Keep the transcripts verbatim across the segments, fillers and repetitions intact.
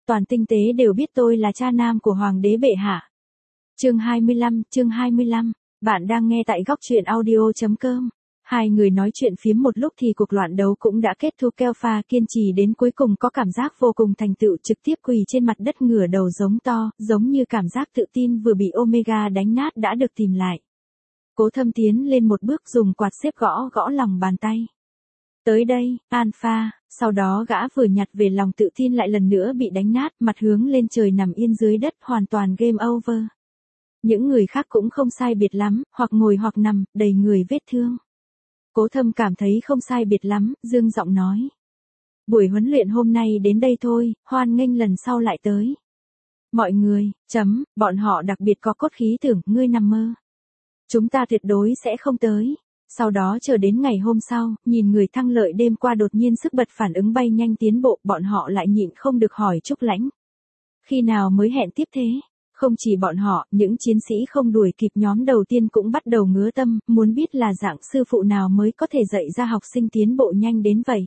toàn tinh tế đều biết tôi là cha nam của hoàng đế bệ hạ. Chương hai mươi lăm, chương hai mươi lăm, bạn đang nghe tại góc truyện audio.com. Hai người nói chuyện phiếm một lúc thì cuộc loạn đấu cũng đã kết thúc. Kelpha kiên trì đến cuối cùng có cảm giác vô cùng thành tựu, trực tiếp quỳ trên mặt đất ngửa đầu giống to, giống như cảm giác tự tin vừa bị Omega đánh nát đã được tìm lại. Cố Thâm tiến lên một bước dùng quạt xếp gõ gõ lòng bàn tay. Tới đây, Alpha, sau đó gã vừa nhặt về lòng tự tin lại lần nữa bị đánh nát, mặt hướng lên trời nằm yên dưới đất, hoàn toàn game over. Những người khác cũng không sai biệt lắm, hoặc ngồi hoặc nằm, đầy người vết thương. Cố Thâm cảm thấy không sai biệt lắm, dương giọng nói. Buổi huấn luyện hôm nay đến đây thôi, hoan nghênh lần sau lại tới. Mọi người, chấm, bọn họ đặc biệt có cốt khí tưởng, ngươi nằm mơ. Chúng ta tuyệt đối sẽ không tới. Sau đó chờ đến ngày hôm sau, nhìn người thăng lợi đêm qua đột nhiên sức bật phản ứng bay nhanh tiến bộ, bọn họ lại nhịn không được hỏi Trúc Lãnh. Khi nào mới hẹn tiếp thế? Không chỉ bọn họ, những chiến sĩ không đuổi kịp nhóm đầu tiên cũng bắt đầu ngứa tâm, muốn biết là dạng sư phụ nào mới có thể dạy ra học sinh tiến bộ nhanh đến vậy.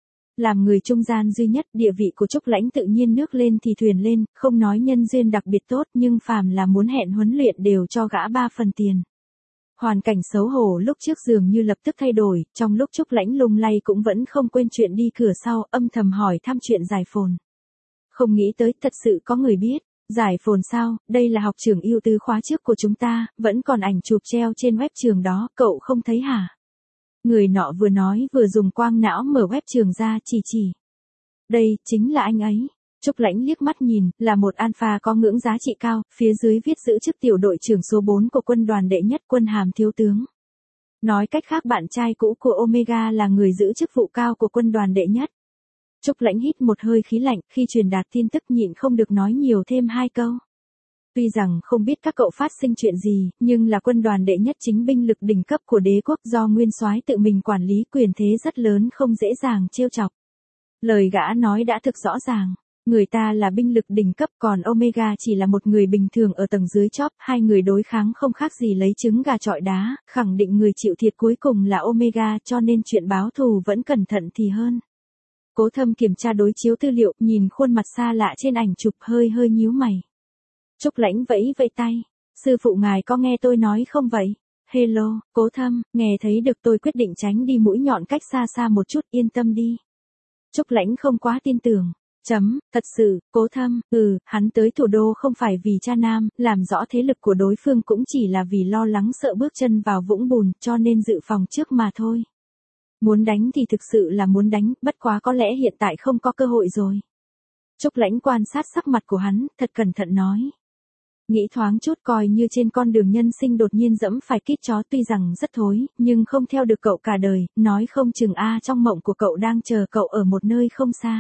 Làm người trung gian duy nhất, địa vị của Trúc Lãnh tự nhiên nước lên thì thuyền lên, không nói nhân duyên đặc biệt tốt nhưng phàm là muốn hẹn huấn luyện đều cho gã ba phần tiền. Hoàn cảnh xấu hổ lúc trước dường như lập tức thay đổi, trong lúc Trúc Lãnh lung lay cũng vẫn không quên chuyện đi cửa sau, âm thầm hỏi thăm chuyện giải phồn. Không nghĩ tới, thật sự có người biết. Giải phồn sao, đây là học trưởng ưu tứ khóa trước của chúng ta, vẫn còn ảnh chụp treo trên web trường đó, cậu không thấy hả? Người nọ vừa nói vừa dùng quang não mở web trường ra chỉ chỉ. Đây, chính là anh ấy. Trúc Lãnh liếc mắt nhìn, là một alpha có ngưỡng giá trị cao, phía dưới viết giữ chức tiểu đội trưởng số bốn của quân đoàn đệ nhất, quân hàm thiếu tướng. Nói cách khác bạn trai cũ của Omega là người giữ chức vụ cao của quân đoàn đệ nhất. Trúc Lãnh hít một hơi khí lạnh, khi truyền đạt tin tức nhịn không được nói nhiều thêm hai câu. Tuy rằng không biết các cậu phát sinh chuyện gì, nhưng là quân đoàn đệ nhất chính binh lực đỉnh cấp của đế quốc do nguyên soái tự mình quản lý, quyền thế rất lớn, không dễ dàng trêu chọc. Lời gã nói đã thực rõ ràng. Người ta là binh lực đỉnh cấp, còn Omega chỉ là một người bình thường ở tầng dưới chóp, hai người đối kháng không khác gì lấy trứng gà chọi đá, khẳng định người chịu thiệt cuối cùng là Omega, cho nên chuyện báo thù vẫn cẩn thận thì hơn. Cố Thâm kiểm tra đối chiếu tư liệu, nhìn khuôn mặt xa lạ trên ảnh chụp hơi hơi nhíu mày. Trúc Lãnh vẫy vẫy tay, sư phụ ngài có nghe tôi nói không vậy? Hello, Cố Thâm, nghe thấy được, tôi quyết định tránh đi mũi nhọn cách xa xa một chút, yên tâm đi. Trúc Lãnh không quá tin tưởng. Chấm, thật sự, Cố Thâm, ừ, hắn tới thủ đô không phải vì cha nam, làm rõ thế lực của đối phương cũng chỉ là vì lo lắng sợ bước chân vào vũng bùn, cho nên dự phòng trước mà thôi. Muốn đánh thì thực sự là muốn đánh, bất quá có lẽ hiện tại không có cơ hội rồi. Trúc Lãnh quan sát sắc mặt của hắn, thật cẩn thận nói. Nghĩ thoáng chút, coi như trên con đường nhân sinh đột nhiên dẫm phải kít chó, tuy rằng rất thối, nhưng không theo được cậu cả đời, nói không chừng a trong mộng của cậu đang chờ cậu ở một nơi không xa.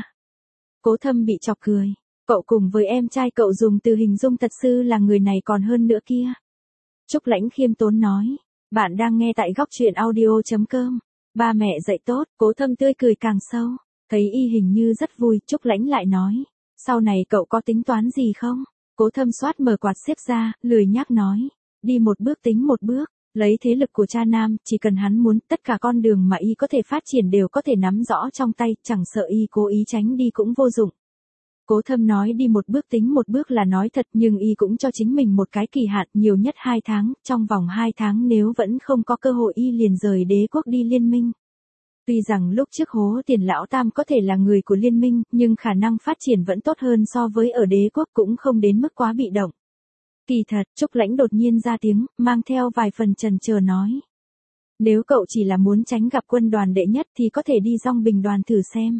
Cố Thâm bị chọc cười. Cậu cùng với em trai cậu dùng từ hình dung thật sự là người này còn hơn nữa kia. Trúc Lãnh khiêm tốn nói. Bạn đang nghe tại góc truyện audio.com. Ba mẹ dạy tốt, Cố Thâm tươi cười càng sâu. Thấy y hình như rất vui, Trúc Lãnh lại nói. Sau này cậu có tính toán gì không? Cố Thâm xoát mở quạt xếp ra, lười nhác nói. Đi một bước tính một bước. Lấy thế lực của cha nam, chỉ cần hắn muốn, tất cả con đường mà y có thể phát triển đều có thể nắm rõ trong tay, chẳng sợ y cố ý tránh đi cũng vô dụng. Cố Thâm nói đi một bước tính một bước là nói thật, nhưng y cũng cho chính mình một cái kỳ hạn, nhiều nhất hai tháng, trong vòng hai tháng nếu vẫn không có cơ hội y liền rời đế quốc đi liên minh. Tuy rằng lúc trước Hố Tiền Lão Tam có thể là người của liên minh, nhưng khả năng phát triển vẫn tốt hơn so với ở đế quốc, cũng không đến mức quá bị động. Kỳ thật, Trúc Lãnh đột nhiên ra tiếng, mang theo vài phần chần chờ nói. Nếu cậu chỉ là muốn tránh gặp quân đoàn đệ nhất thì có thể đi Dong Bình đoàn thử xem.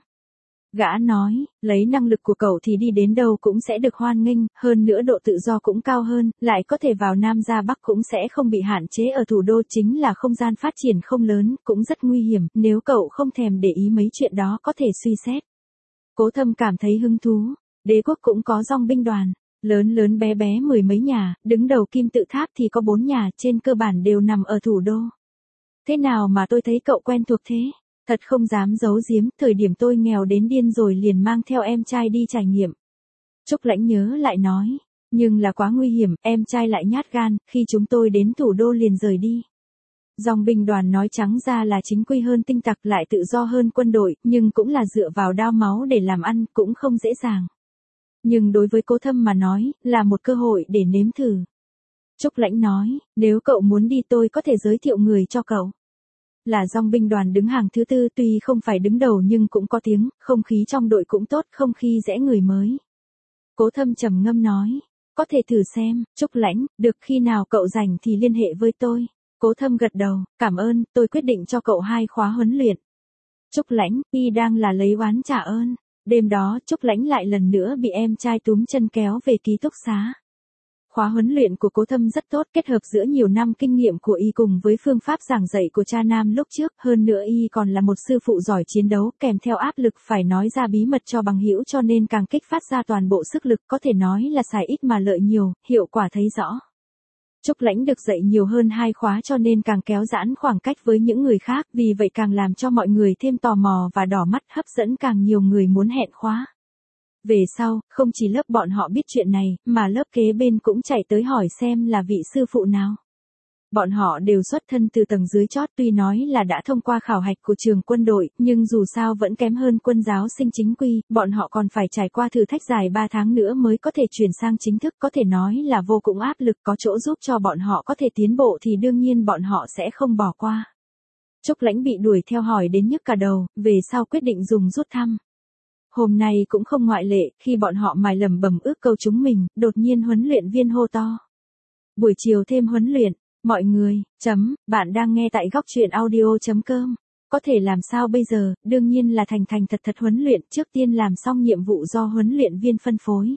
Gã nói, lấy năng lực của cậu thì đi đến đâu cũng sẽ được hoan nghênh, hơn nữa độ tự do cũng cao hơn, lại có thể vào Nam ra Bắc cũng sẽ không bị hạn chế ở thủ đô, chính là không gian phát triển không lớn, cũng rất nguy hiểm, nếu cậu không thèm để ý mấy chuyện đó có thể suy xét. Cố Thâm cảm thấy hứng thú, đế quốc cũng có Dong binh đoàn. Lớn lớn bé bé mười mấy nhà, đứng đầu kim tự tháp thì có bốn nhà, trên cơ bản đều nằm ở thủ đô. Thế nào mà tôi thấy cậu quen thuộc thế? Thật không dám giấu giếm, thời điểm tôi nghèo đến điên rồi liền mang theo em trai đi trải nghiệm. Trúc Lãnh nhớ lại nói, nhưng là quá nguy hiểm, em trai lại nhát gan, khi chúng tôi đến thủ đô liền rời đi. Dòng binh đoàn nói trắng ra là chính quy hơn tinh tặc, lại tự do hơn quân đội, nhưng cũng là dựa vào đao máu để làm ăn, cũng không dễ dàng. Nhưng đối với Cố Thâm mà nói, là một cơ hội để nếm thử. Trúc Lãnh nói, nếu cậu muốn đi tôi có thể giới thiệu người cho cậu. Là dòng binh đoàn đứng hàng thứ tư, tuy không phải đứng đầu nhưng cũng có tiếng, không khí trong đội cũng tốt, không khí dễ người mới. Cố Thâm trầm ngâm nói, có thể thử xem. Trúc Lãnh, được, khi nào cậu rảnh thì liên hệ với tôi. Cố Thâm gật đầu, cảm ơn, tôi quyết định cho cậu hai khóa huấn luyện. Trúc Lãnh, y đang là lấy oán trả ơn. Đêm đó, Trúc Lãnh lại lần nữa bị em trai túm chân kéo về ký túc xá. Khóa huấn luyện của Cố Thâm rất tốt, kết hợp giữa nhiều năm kinh nghiệm của y cùng với phương pháp giảng dạy của cha nam lúc trước, hơn nữa y còn là một sư phụ giỏi chiến đấu, kèm theo áp lực phải nói ra bí mật cho bằng hữu, cho nên càng kích phát ra toàn bộ sức lực, có thể nói là xài ít mà lợi nhiều, hiệu quả thấy rõ. Trúc Lãnh được dạy nhiều hơn hai khóa cho nên càng kéo giãn khoảng cách với những người khác, vì vậy càng làm cho mọi người thêm tò mò và đỏ mắt, hấp dẫn càng nhiều người muốn hẹn khóa. Về sau, không chỉ lớp bọn họ biết chuyện này, mà lớp kế bên cũng chạy tới hỏi xem là vị sư phụ nào. Bọn họ đều xuất thân từ tầng dưới chót, tuy nói là đã thông qua khảo hạch của trường quân đội, nhưng dù sao vẫn kém hơn quân giáo sinh chính quy, bọn họ còn phải trải qua thử thách dài ba tháng nữa mới có thể chuyển sang chính thức, có thể nói là vô cùng áp lực, có chỗ giúp cho bọn họ có thể tiến bộ thì đương nhiên bọn họ sẽ không bỏ qua. Trúc Lãnh bị đuổi theo hỏi đến nhức cả đầu, về sau quyết định dùng rút thăm. Hôm nay cũng không ngoại lệ, khi bọn họ mải lẩm bẩm ước câu chúng mình, đột nhiên huấn luyện viên hô to. Buổi chiều thêm huấn luyện, mọi người, chấm, bạn đang nghe tại góc truyện audio chấm com. Có thể làm sao bây giờ, đương nhiên là thành thành thật thật huấn luyện, trước tiên làm xong nhiệm vụ do huấn luyện viên phân phối.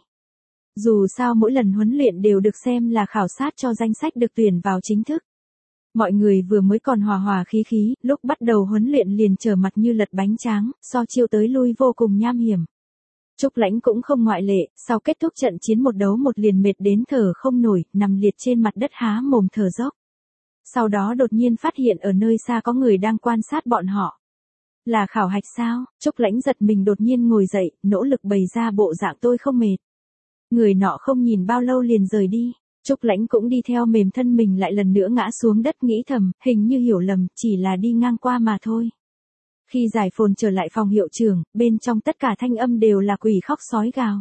Dù sao mỗi lần huấn luyện đều được xem là khảo sát cho danh sách được tuyển vào chính thức. Mọi người vừa mới còn hòa hòa khí khí, lúc bắt đầu huấn luyện liền trở mặt như lật bánh tráng, so chiêu tới lui vô cùng nham hiểm. Trúc Lãnh cũng không ngoại lệ, sau kết thúc trận chiến một đấu một liền mệt đến thở không nổi, nằm liệt trên mặt đất há mồm thở dốc. Sau đó đột nhiên phát hiện ở nơi xa có người đang quan sát bọn họ. Là khảo hạch sao? Trúc Lãnh giật mình đột nhiên ngồi dậy, nỗ lực bày ra bộ dạng tôi không mệt. Người nọ không nhìn bao lâu liền rời đi. Trúc Lãnh cũng đi theo, mềm thân mình lại lần nữa ngã xuống đất, nghĩ thầm, hình như hiểu lầm, chỉ là đi ngang qua mà thôi. Khi Giải Phồn trở lại phòng hiệu trưởng, bên trong tất cả thanh âm đều là quỷ khóc sói gào.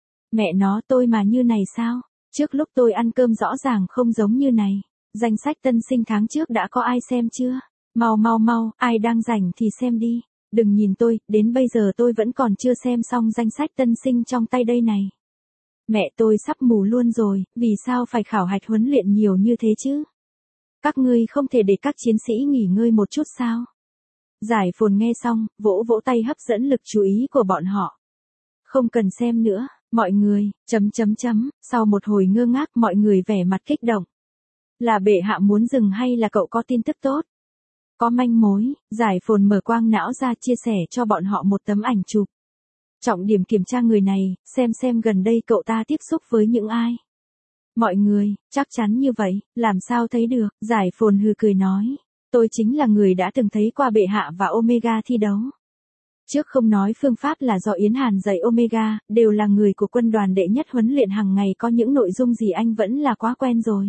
Mẹ nó, tôi mà như này sao? Trước lúc tôi ăn cơm rõ ràng không giống như này. Danh sách tân sinh tháng trước đã có ai xem chưa? Mau mau mau, ai đang rảnh thì xem đi. Đừng nhìn tôi, đến bây giờ tôi vẫn còn chưa xem xong danh sách tân sinh trong tay đây này. Mẹ tôi sắp mù luôn rồi, vì sao phải khảo hạch huấn luyện nhiều như thế chứ? Các ngươi không thể để các chiến sĩ nghỉ ngơi một chút sao? Giải Phồn nghe xong, vỗ vỗ tay hấp dẫn lực chú ý của bọn họ. Không cần xem nữa, mọi người, chấm chấm chấm, sau một hồi ngơ ngác mọi người vẻ mặt kích động. Là bệ hạ muốn dừng hay là cậu có tin tức tốt? Có manh mối, Giải Phồn mở quang não ra chia sẻ cho bọn họ một tấm ảnh chụp. Trọng điểm kiểm tra người này, xem xem gần đây cậu ta tiếp xúc với những ai. Mọi người, chắc chắn như vậy, làm sao thấy được, Giải Phồn hừ cười nói. Tôi chính là người đã từng thấy qua bệ hạ và Omega thi đấu. Trước không nói phương pháp là do Yến Hàn dạy Omega, đều là người của quân đoàn đệ nhất, huấn luyện hàng ngày có những nội dung gì anh vẫn là quá quen rồi.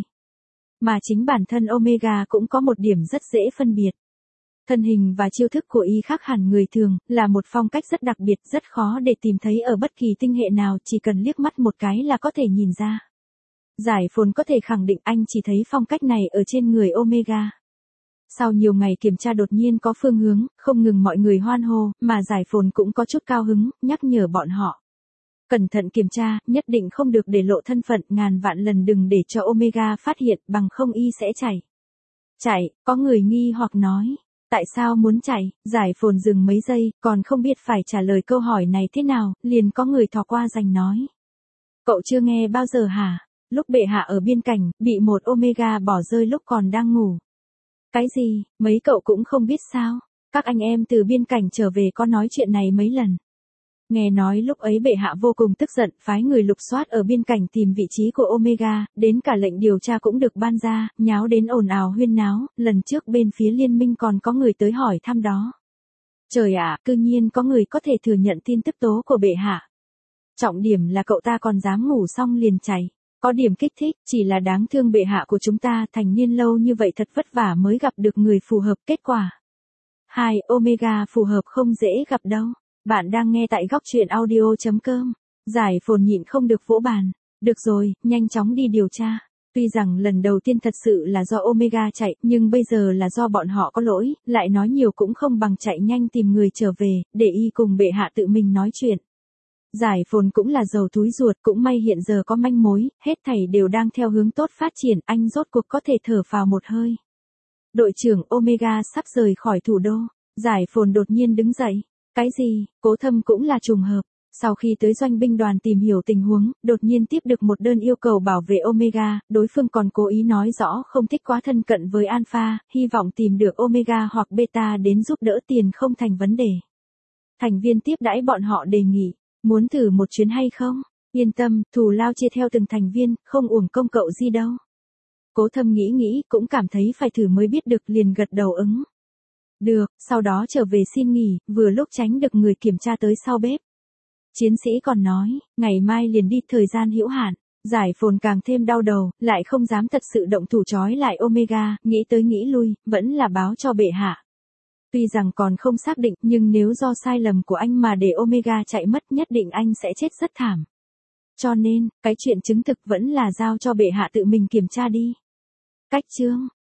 Mà chính bản thân Omega cũng có một điểm rất dễ phân biệt. Thân hình và chiêu thức của y khác hẳn người thường, là một phong cách rất đặc biệt, rất khó để tìm thấy ở bất kỳ tinh hệ nào, chỉ cần liếc mắt một cái là có thể nhìn ra. Giải Phồn có thể khẳng định anh chỉ thấy phong cách này ở trên người Omega. Sau nhiều ngày kiểm tra đột nhiên có phương hướng, không ngừng mọi người hoan hô, mà Giải Phồn cũng có chút cao hứng, nhắc nhở bọn họ. Cẩn thận kiểm tra, nhất định không được để lộ thân phận, ngàn vạn lần đừng để cho Omega phát hiện, bằng không y sẽ chạy. Chạy, có người nghi hoặc nói. Tại sao muốn chạy? Giải Phồn dừng mấy giây, còn không biết phải trả lời câu hỏi này thế nào, liền có người thò qua giành nói. Cậu chưa nghe bao giờ hả? Lúc bệ hạ ở biên cảnh, bị một Omega bỏ rơi lúc còn đang ngủ. Cái gì, mấy cậu cũng không biết sao? Các anh em từ biên cảnh trở về có nói chuyện này mấy lần. Nghe nói lúc ấy bệ hạ vô cùng tức giận, phái người lục soát ở biên cảnh tìm vị trí của Omega, đến cả lệnh điều tra cũng được ban ra, nháo đến ồn ào huyên náo, lần trước bên phía liên minh còn có người tới hỏi thăm đó. Trời ạ, cư nhiên có người có thể thừa nhận tin tức tố của bệ hạ. Trọng điểm là cậu ta còn dám ngủ xong liền chạy. Có điểm kích thích, chỉ là đáng thương bệ hạ của chúng ta thành niên lâu như vậy thật vất vả mới gặp được người phù hợp, kết quả. Hai, Omega phù hợp không dễ gặp đâu. Bạn đang nghe tại góc truyện audio chấm com. Giải phồn nhịn không được vỗ bàn. Được rồi, nhanh chóng đi điều tra. Tuy rằng lần đầu tiên thật sự là do Omega chạy, nhưng bây giờ là do bọn họ có lỗi, lại nói nhiều cũng không bằng chạy nhanh tìm người trở về, để y cùng bệ hạ tự mình nói chuyện. Giải phồn cũng là giàu túi ruột, cũng may hiện giờ có manh mối, hết thảy đều đang theo hướng tốt phát triển, anh rốt cuộc có thể thở phào một hơi. Đội trưởng Omega sắp rời khỏi thủ đô, Giải phồn đột nhiên đứng dậy. Cái gì, Cố Thâm cũng là trùng hợp. Sau khi tới doanh binh đoàn tìm hiểu tình huống, đột nhiên tiếp được một đơn yêu cầu bảo vệ Omega, đối phương còn cố ý nói rõ không thích quá thân cận với Alpha, hy vọng tìm được Omega hoặc Beta đến giúp đỡ tiền không thành vấn đề. Thành viên tiếp đãi bọn họ đề nghị, muốn thử một chuyến hay không? Yên tâm, thù lao chia theo từng thành viên, không uổng công cậu gì đâu. Cố Thâm nghĩ nghĩ, cũng cảm thấy phải thử mới biết được, liền gật đầu ứng. Được, sau đó trở về xin nghỉ, vừa lúc tránh được người kiểm tra tới sau bếp. Chiến sĩ còn nói, ngày mai liền đi, thời gian hữu hạn. Giải phồn càng thêm đau đầu, lại không dám thật sự động thủ trói lại Omega, nghĩ tới nghĩ lui, vẫn là báo cho bệ hạ. Tuy rằng còn không xác định, nhưng nếu do sai lầm của anh mà để Omega chạy mất, nhất định anh sẽ chết rất thảm. Cho nên, cái chuyện chứng thực vẫn là giao cho bệ hạ tự mình kiểm tra đi. Cách chương